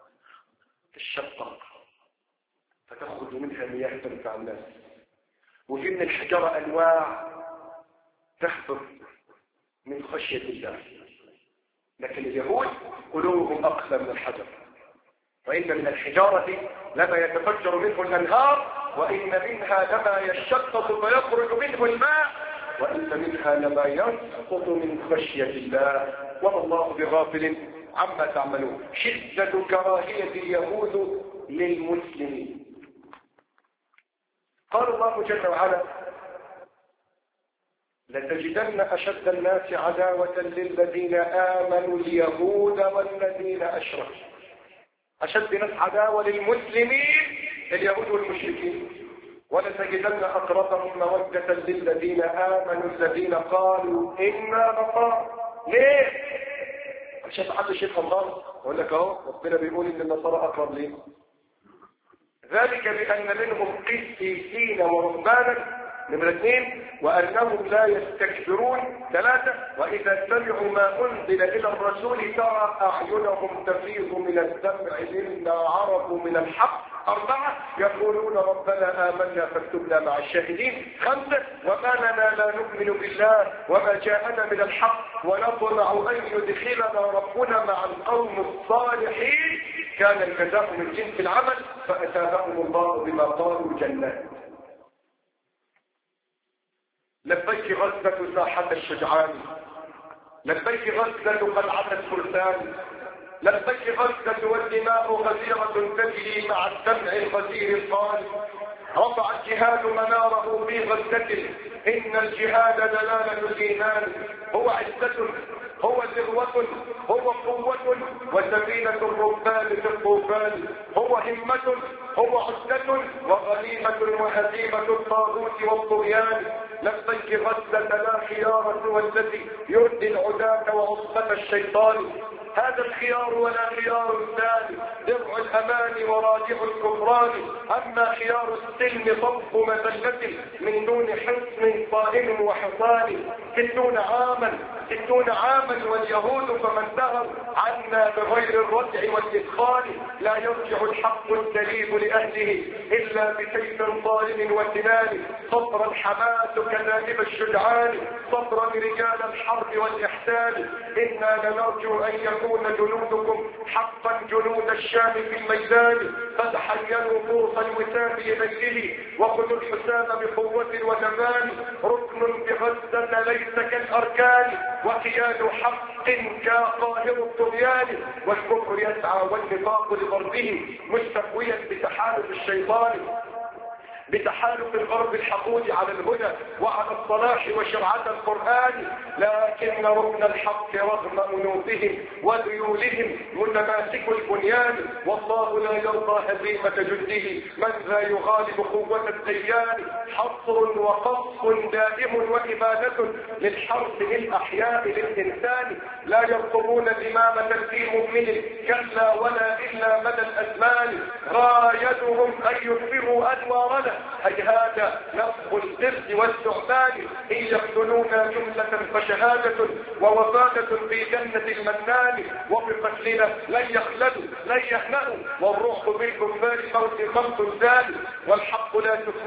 تشقق فتخرج منها مياه تنفع الناس، وفي من الحجاره انواع تخفف من خشيه الله. لكن اليهود قلوبهم اقسى من الحجر. وان من الحجاره لما يتفجر منه الانهار وان منها لما يشقق فيخرج منه الماء وان منها لما يسقط من خشيه الله وما الله بغافل عما تعملون. شده كراهيه اليهود للمسلمين. قال الله جل وعلا لتجدن اشد الناس عداوه للذين امنوا اليهود والذين اشركوا. اشد ناس عداوه للمسلمين اليهود والمشركين. ولتجدن اقربهم موده للذين امنوا الذين قالوا انا نصارى. ليه؟ عشان حد شيخ الله يقول لك اهو ربنا بيقول ان النصارى اقرب ليه. ذلك بان منهم قسيسين ورهبانا. نمرة 2 وانهم لا يستكبرون. 3 واذا سمعوا ما انزل الى الرسول ترى اعينهم تفيض من الدمع مما عرفوا من الحق. 4 يقولون ربنا آمنا فاكتبنا مع الشاهدين. 5 وما لنا لا نؤمن بالله وما جاءنا من الحق ونطمع أن يدخلنا ربنا مع القوم الصالحين كان الجزاء من جنس العمل فأتاهم الله بما قالوا جنات. لبيك غزة ساحة الشجعان، لبيك غزة قلعة الفرسان، لبيك غزة والدماء غزيرة تجري مع الدمع الغزير القال. رفع الجهاد مناره في غزة إن الجهاد دلالة الإيمان. هو عزة هو ذروة هو قوة وسفينة الركبان في الطوفان. هو همة هو عزة وغنيمة وهزيمة الطاغوت والطغيان. لبيك غزة لا خيار سوى الذي يردي العداة وعصبة الشيطان. هذا الخيار ولا خيار الثاني درع الأمان ورادع الكفران. أما خيار السلم صف مذلة من دون حصن صائم وحصان. 60 عاما واليهود فمن دهر عنا بغير الردع والإدخال. لا يرجع الحق السليم لأهله إلا بسيف ظالم وسنان. صبرا حماة كذائب الشجعان صبرا رجال الحرب والإحسان. إنا لنرجو أن يكون يكون جنودكم حقا جنود الشام في الميدان، فتحينوا طوس الوسام لنجله وخذوا الحسام بقوة وتمان، ركن بغزة ليس كالأركان وكيان حق كقاهر الطغيان، والكفر يسعى والنفاق لضربه مستقويا بتحالف الشيطان، بتحالف الغرب الحقود على الهدى وعلى الصلاح وشرعة القرآن، لكن ركن الحق رغم أنوفهم وذيولهم متماسك البنيان، والله لا يرضى هزيمة جنده من ذا يغالب قوة الديان، حصر وقصف دائم وإبادة للحرث للأحياء للإنسان، لا يرقبون الإمامة في مؤمن كلا ولا إلا مدى الأزمان، غايتهم أن يكبروا أنوارنا هيهات نفخ الزرد والثعبان، إن يقتلونا جملة فشهادة ووفادة في جنة المنان، وبقتلنا لن يخلدوا لن يهنأوا، والروح بالكفار موت خمس زال، والحق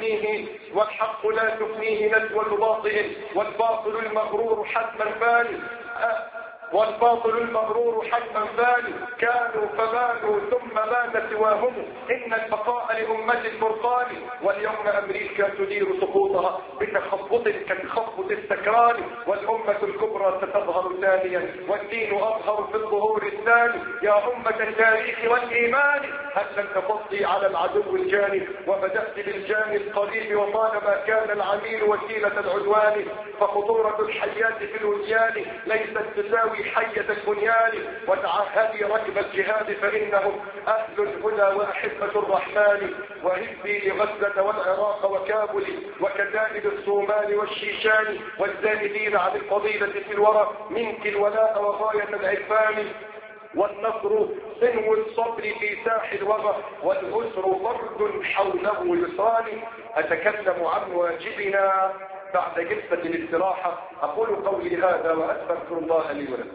لا تفنيه نسوة باطل، والباطل المغرور حتما فاني، والباطل المغرور حتما فاني، كانوا فبانوا ثم بان سواهم، إن البقاء لأمة الفرقان، واليوم أمريكا تدير سقوطها بتخبط كتخبط السكران، والأمة الكبرى ستظهر ثانيا والدين أظهر في الظهور الثاني، يا أمة التاريخ والإيمان هل لن تفضي على العدو الجاني، وبدأت بالجاني القريب وطالما كان العميل وسيلة العدوان، فخطورة الحياة في الوديان ليست تساوي حية البنيان، وتعهدي ركب الجهاد فإنهم أهل الهدى وأحبة الرحمن، وهزي لغزة والعراق وكابل وكتائب الصومال والشيشان، والزائدين عن الفضيلة في الورى منك الولاء وغاية العرفان، والنصر سنو الصبر في ساح الوغى، والعسر فرد حوله يسران. أتكلم عن واجبنا بعد جلسة الاستراحة، أقول قولي هذا وأستغفر الله لي ولكم.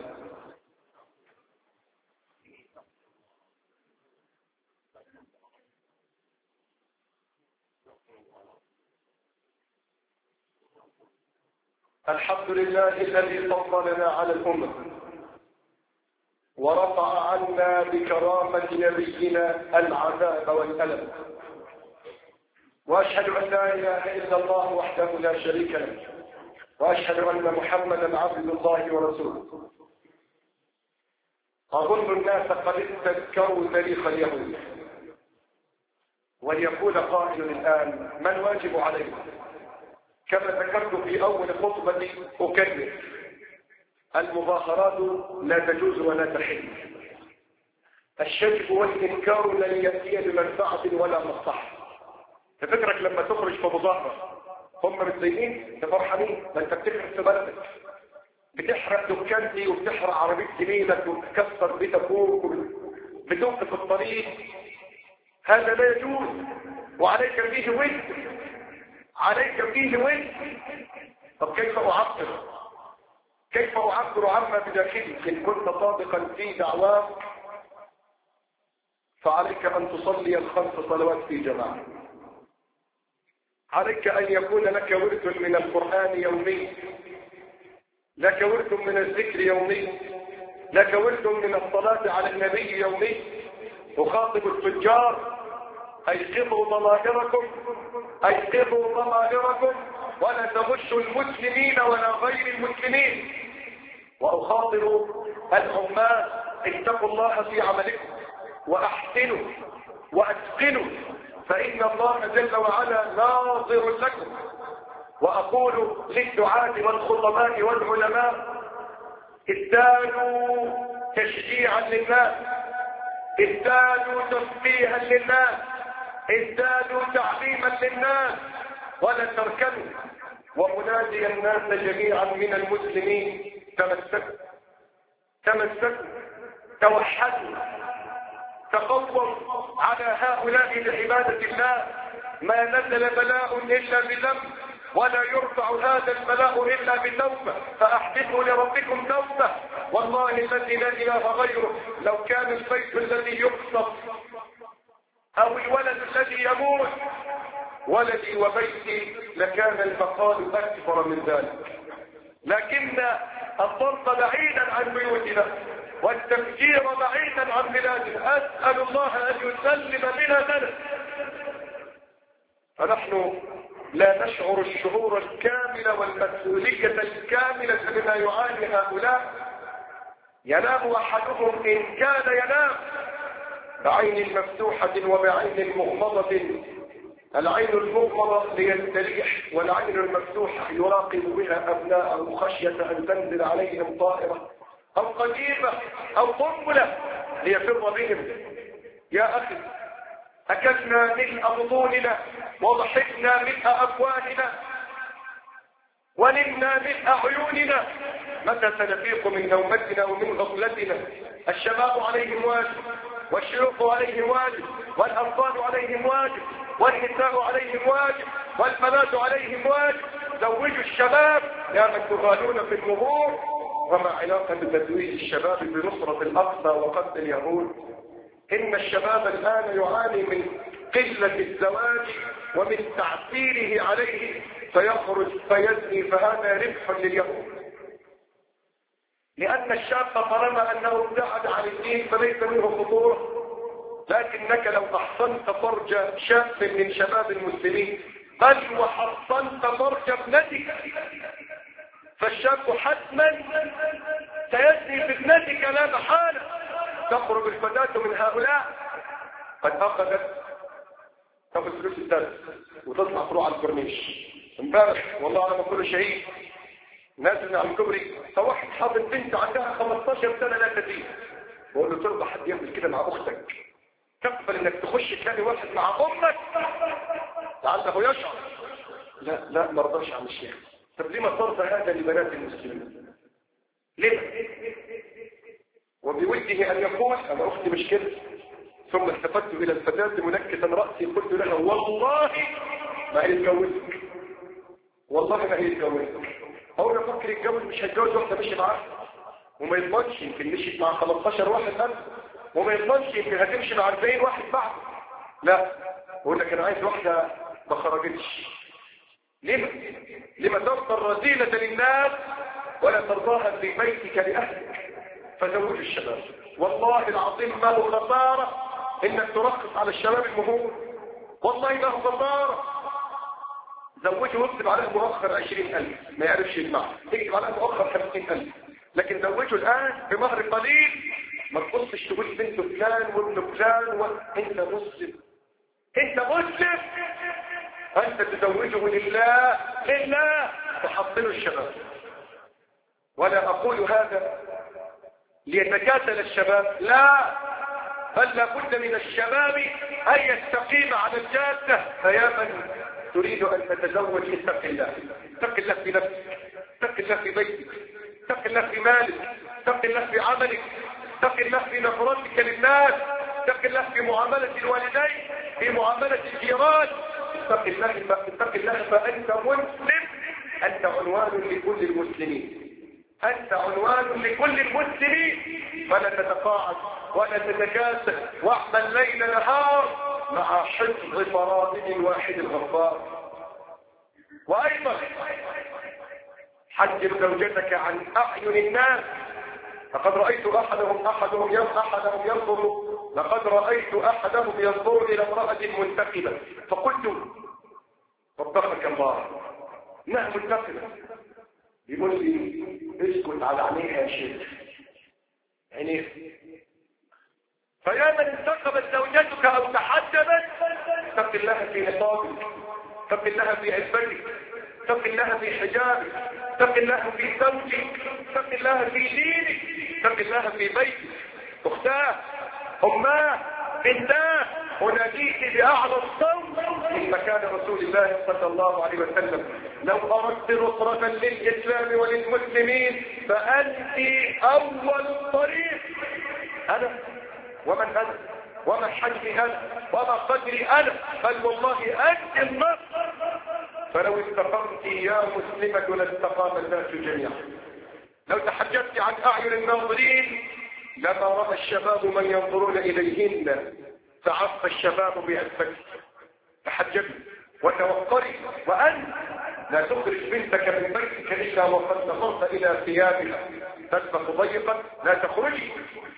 الحمد لله الذي فضلنا على الأمة ورفع عنا بكرامة نبينا العذاب والألم، وأشهد أن لا إله إلا الله وحده لا شريك له، وأشهد أن محمدا عبد الله ورسوله. أظن الناس قد استذكروا تاريخ اليهود، وليقول قائل الآن ما الواجب علينا؟ كما ذكرت في أول خطبة أكرر، المظاهرات لا تجوز ولا تحل، الشجب والإنكار لن يأتي بمنفعة ولا مصلحة. تفكرك لما تخرج في مظاهرة هم متضايقين فرحانين، ما انت بتخرج في بلدك، بتحرق دكانتي وبتحرق عربية جميلك وبتكسر بيت ابوك وبتوقف الطريق، هذا لا يجوز وعليك فيه وزر، عليك فيه وزر. طب كيف أعبر عما بداخلي؟ إن كنت صادقا في دعواك فعليك أن تصلي ال5 صلوات في جماعة، عليك أن يكون لك ورد من القرآن يومي، لك ورد من الذكر يومي، لك ورد من الصلاة على النبي يومي. أخاطب التجار أيقظوا ضمائركم ولا تغشوا المسلمين ولا غير المسلمين. وأخاطب العمال اتقوا الله في عملكم وأحسنوا وأتقنوا فإن الله جل وعلا ناظر لكم. وأقول للدعاة والخطباء والعلماء ازدادوا تشجيعا للناس، ازدادوا تسبيحا للناس، ازدادوا تعظيما للناس، ولا تركنوا. وأنادي الناس جميعا من المسلمين تمسكوا توحدوا تقووا على هؤلاء لعبادة الله. ما نزل بلاء إلا بذنب ولا يرفع هذا البلاء إلا بتوبة، فأحدثوا لربكم توبة. والله الذي لا إله غيره لو كان البيت الذي يقصف أو الولد الذي يموت ولدي وبيتي لكان البقاء أكبر من ذلك، لكن الضرب بعيدا عن بيوتنا والتفجير بعيدا عن بلادنا. أسأل الله أن يسلم بلادنا. فنحن لا نشعر الشعور الكامل والمسؤولية الكاملة بما يعاني هؤلاء. ينام أحدهم إن كان ينام بعين مفتوحة وبعين مغمضة. العين المغمضة ليستريح، والعين المفتوحة يراقب بها أبناءه خشية أن تنزل عليهم طائرة أو قذيفة أو قنبلة ليفر بهم. يا أخي، أكلنا ملء بطوننا وضحكنا ملء أفواهنا ونمنا ملء عيوننا. متى سنفيق من نومتنا ومن غفلتنا؟ الشباب عليهم واجب، والشيوخ عليهم واجب، والأطفال عليهم واجب، والنساء عليهم واجب، والبنات عليهم واجب. زوجوا الشباب يا من تغالون في النبور. وما علاقة بتزويج الشباب بنصرة الأقصى وقتل اليهود؟ إن الشباب الآن يعاني من قلة الزواج ومن تعثيره عليه، فيخرج فيزني، فهذا ربح لليهود. لأن الشاب طالما أنه ابتعد عن الدين فليس منه خطورة. لكنك لو أحصنت فرج شاب من شباب المسلمين، بل وحصنت فرج ابنتك، فالشاب حتما سيزني بابنتك لا محالة. تخرج الفتاة من هؤلاء قد أخذت تاخذ فلوس الدرس وتطلع تروح على الكورنيش. امبارح والله أنا بقول شهيد نازل على الكوبري، فواحد حاضر بنت عندها 15 سنة لا تزيد، بقول له ترضى حد يعمل كده مع أختك؟ تقبل انك تخش تلاقي واحد مع امك لعله يشعر؟ لا ما رضاش عن الشيخ. طب ليه ما ترضى هذا لبنات المسلمين؟ ليه؟ وبوده ان يقول انا اختي مش كده. ثم التفت الى الفتاة منكسا راسي، قلت لها والله ما هي تجوزك، والله ما هي تجوزك. اول ما افكر يتجوز مش هيتجوز واحده مشي معاها، وما يضمنش يمكن مشيت مع 15 واحد قبل، وما يضمنش يمكن هتمشي مع 40 واحد بعد. لا، بقول لك انا عايز واحده ما خرجتش. لما ترضى الرذيلة للناس ولا ترضاها في بيتك لأهلك؟ فزوج الشباب. والله العظيم ما هو خسارة انك ترخص على الشباب المهور، والله ما هو خسارة. زوجه واكتب عليه مؤخر 20,000 ما يعرفش يجمع، اكتب عليه مؤخر 50,000، لكن زوجه الآن بمهر قليل. ما تبصش تقول بنت فلان وابن فلان انت مسلم، انت مسلم، انت تزوجه لله تحصلوا الشباب. ولا اقول هذا ليتكاسل الشباب، لا، بل لابد من الشباب ان يستقيم على الجاده. فيا من تريد ان تتزوج اتق الله، اتق الله في نفسك، اتق الله في بيتك، اتق الله في مالك، اتق الله في عملك، اتق الله في نظرتك للناس، اتق الله في معاملة الوالدين، في معاملة الجيران. اتق الله فأنت مسلم، أنت عنوان لكل المسلمين، أنت عنوان لكل المسلمين. فلا تتقاعد ولا تتكاسل، واعمل ليل نهار مع حفظ فرائض الواحد الغفار. وأيضا حجب زوجتك عن أعين الناس. لقد رأيت أحدهم ينظر لقد رأيت أحدهم ينظر إلى امرأة منتقبة، فقلت وفقك الله، إنها منتقبة. يقول لي اسكت على عينيها يا شيخ، عينيها. فيا من انتقبت زوجتك أو تحجبت، اتق الله في نقابك، اتق الله في عزتك، اتق الله في حجابك، اتق الله في زوجك، اتق الله في دينك، اتق الله في بيتك. اختاه، اماه، بنتاه، اناديك باعلى الصوت من مكان رسول الله صلى الله عليه وسلم: لو اردت نصرة للاسلام وللمسلمين فانت اول طريق. انا ومن انا ومن حجمي انا وما قدري انا، بل والله انت النصر. فلو استقمت يا مسلمة لاستقام الناس جميعا. لو تحجبت عن اعين الناظرين لما رأى الشباب من ينظرون اليهن، فعف الشباب بعفتك. تحجبي وتوقري، وانت لا تخرج بنتك من بيتك إلا وقد نظرت إلى ثيابها تلبس ضيقا لا تخرجي،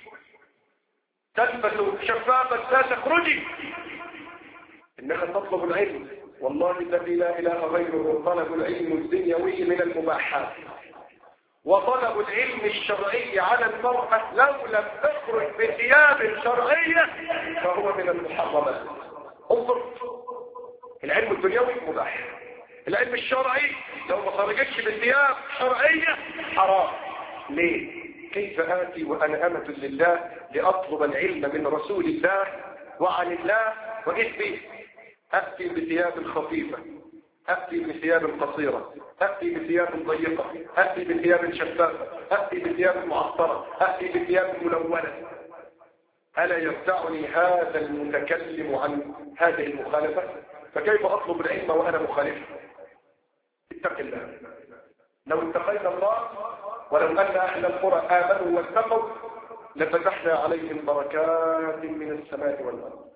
تلبس شفافا لا تخرجي، إنك تطلب العلم. والله الذي لا إله غيره طلب العلم الدنيوي من المباحات، وطلب العلم الشرعي على المرأة لو لم تخرج بثياب شرعية فهو من المحرمات. انظر، العلم الدنيوي مباح، العلم الشرعي لو ما خرجتش بثياب شرعية حرام. ليه؟ كيف آتي وأنا أمة لله لأطلب العلم من رسول الله وعن الله وإذ به أأتي بثياب خفيفة، أأتي بثياب قصيرة، أأتي بثياب ضيقة، أأتي بثياب شفافة، أأتي بثياب معطرة، أأتي بثياب ملونة. ألا يردعني هذا المتكلم عن هذه المخالفة؟ فكيف أطلب العلم وأنا مخالف؟ اتق الله. لو اتقينا الله ولو أن أهل القرى آمنوا واتقوا لفتحنا عليهم بركات من السماء والأرض.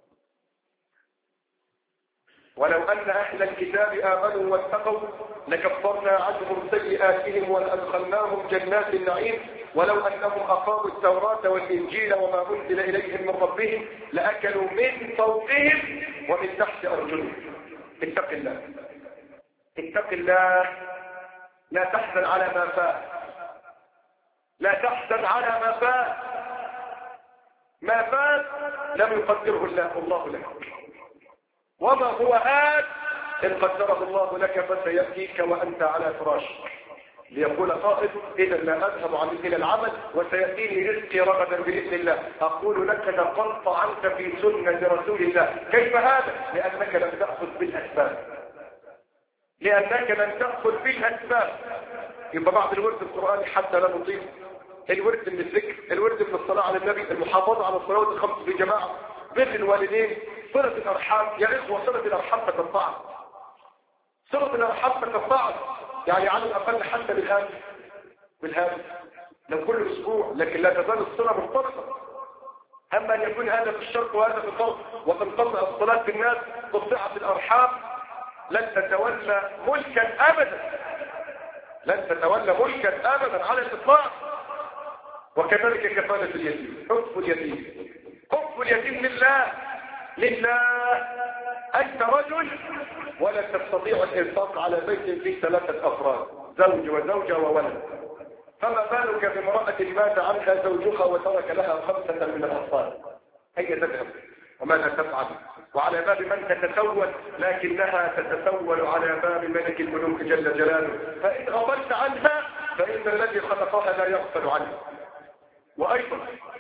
ولو أن أهل الكتاب آمنوا واتقوا لكفرنا عنهم سيئاتهم ولأدخلناهم جنات النعيم. ولو أنهم أقاموا التوراة والإنجيل وما أنزل إليهم من ربهم لأكلوا من فوقهم ومن تحت أرجلهم. اتق الله، اتق الله. لا تحزن على ما فات، لا تحزن على ما فات. ما فات لم يقدره الله لك، وما هو آت إن قدره الله لك فسيأتيك وأنت على فراشك. ليقول قائد إذا لا أذهب إلى العمل وسيأتيني رزقي رغدا بإذن الله. أقول لك نقلت عنك في سنة رسول الله. كيف هذا؟ لأنك لم تأخذ بالأسباب، لأنك لم تأخذ بالأسباب. يبقى بعد الورد القرآني حتى لا نطيل، الورد من الذكر، الورد من الصلاة على النبي، المحافظة على الصلوات الخمس في جماعة، بر الوالدين، صلة الأرحام. يا إخوة صلة الأرحام تقطعت، صلة الأرحام تقطعت، يعني على الأقل حتى بالهاتف لو كل أسبوع، لكن لا تزال الصلة مرتبطة. أما أن يكون هذا في الشرق وهذا في الغرب وتنقطع الصلاة بالناس قطعت الأرحام لن تتولى ملكا أبدا، لن تتولى ملكا أبدا على الإطلاق. وكذلك كفالة اليتيم، حب اليتيم، حب اليتيم لله. أنت رجل ولا تستطيع الإنفاق على بيت فيه 3 أفراد، زوج وزوجة وولد، فما بالك بامرأة مات عنها زوجها وترك لها 5 من الأطفال؟ أين تذهب وماذا تفعل؟ وعلى باب من تتسول؟ لكنها تتسول على باب ملك الملوك جل جلاله. فإن غفلت عنها فإن الذي خلقها لا يغفل عنها. وأيضا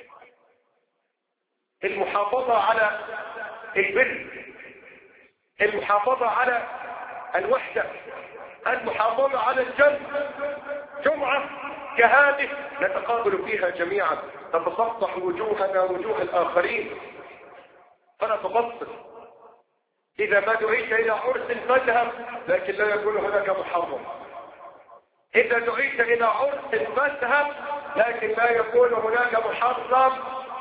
المحافظة على البر، المحافظة على الوحدة، المحافظة على جمعة كهذه نتقابل فيها جميعا، تتصفح وجوهنا وجوه الآخرين فلا تبصر. إذا ما دعيت إلى عرس فاذهب، لكن لا يكون هناك محرم. إذا دعيت إلى عرس فاذهب، لكن لا يكون هناك محرم.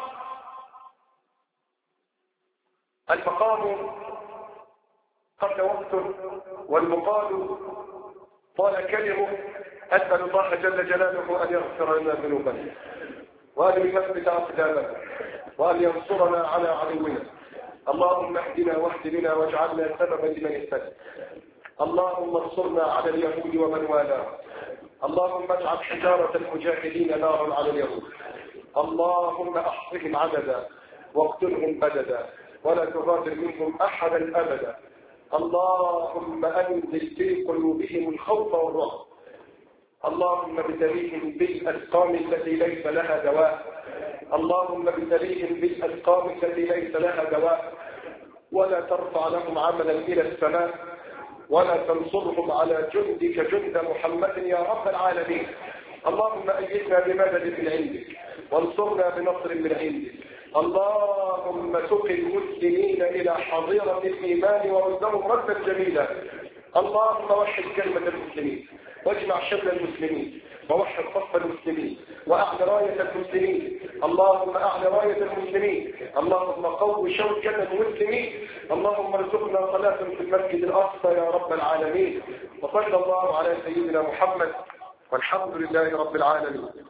المقام قبل وقت والمقال طال كلمه. أسأل الله جل جلاله أن يغفر لنا ذنوبنا وأن يثبت أقدامنا وأن ينصرنا على عدونا. اللهم اهدنا واهد بنا واجعلنا سببا لمن اهتدى. اللهم انصرنا على اليهود ومن والاه. اللهم اجعل حجارة المجاهدين نارا على اليهود. اللهم احصهم عددا واقتلهم بددا ولا تغادر منهم احدا ابدا. اللهم انزل في قلوبهم الخوف والرعب. اللهم ابتليهم بالاسقام التي ليس لها دواء. اللهم ابتليهم بالاسقام التي ليس لها دواء، ولا ترفع لهم عملا الى السماء، ولا تنصرهم على جندك جند محمد يا رب العالمين. اللهم أيدنا بمدد من عندك وانصرنا بنصر من عندك. اللهم سق المسلمين إلى حظيرة الإيمان وردهم ردا جميلا. اللهم وحد كلمة المسلمين واجمع شمل المسلمين ووحد صف المسلمين وأعلى راية المسلمين. اللهم أعلى راية المسلمين. اللهم قوي شوكة المسلمين. اللهم ارزقنا صلاة في المسجد الأقصى يا رب العالمين. وصلى الله على سيدنا محمد والحمد لله رب العالمين.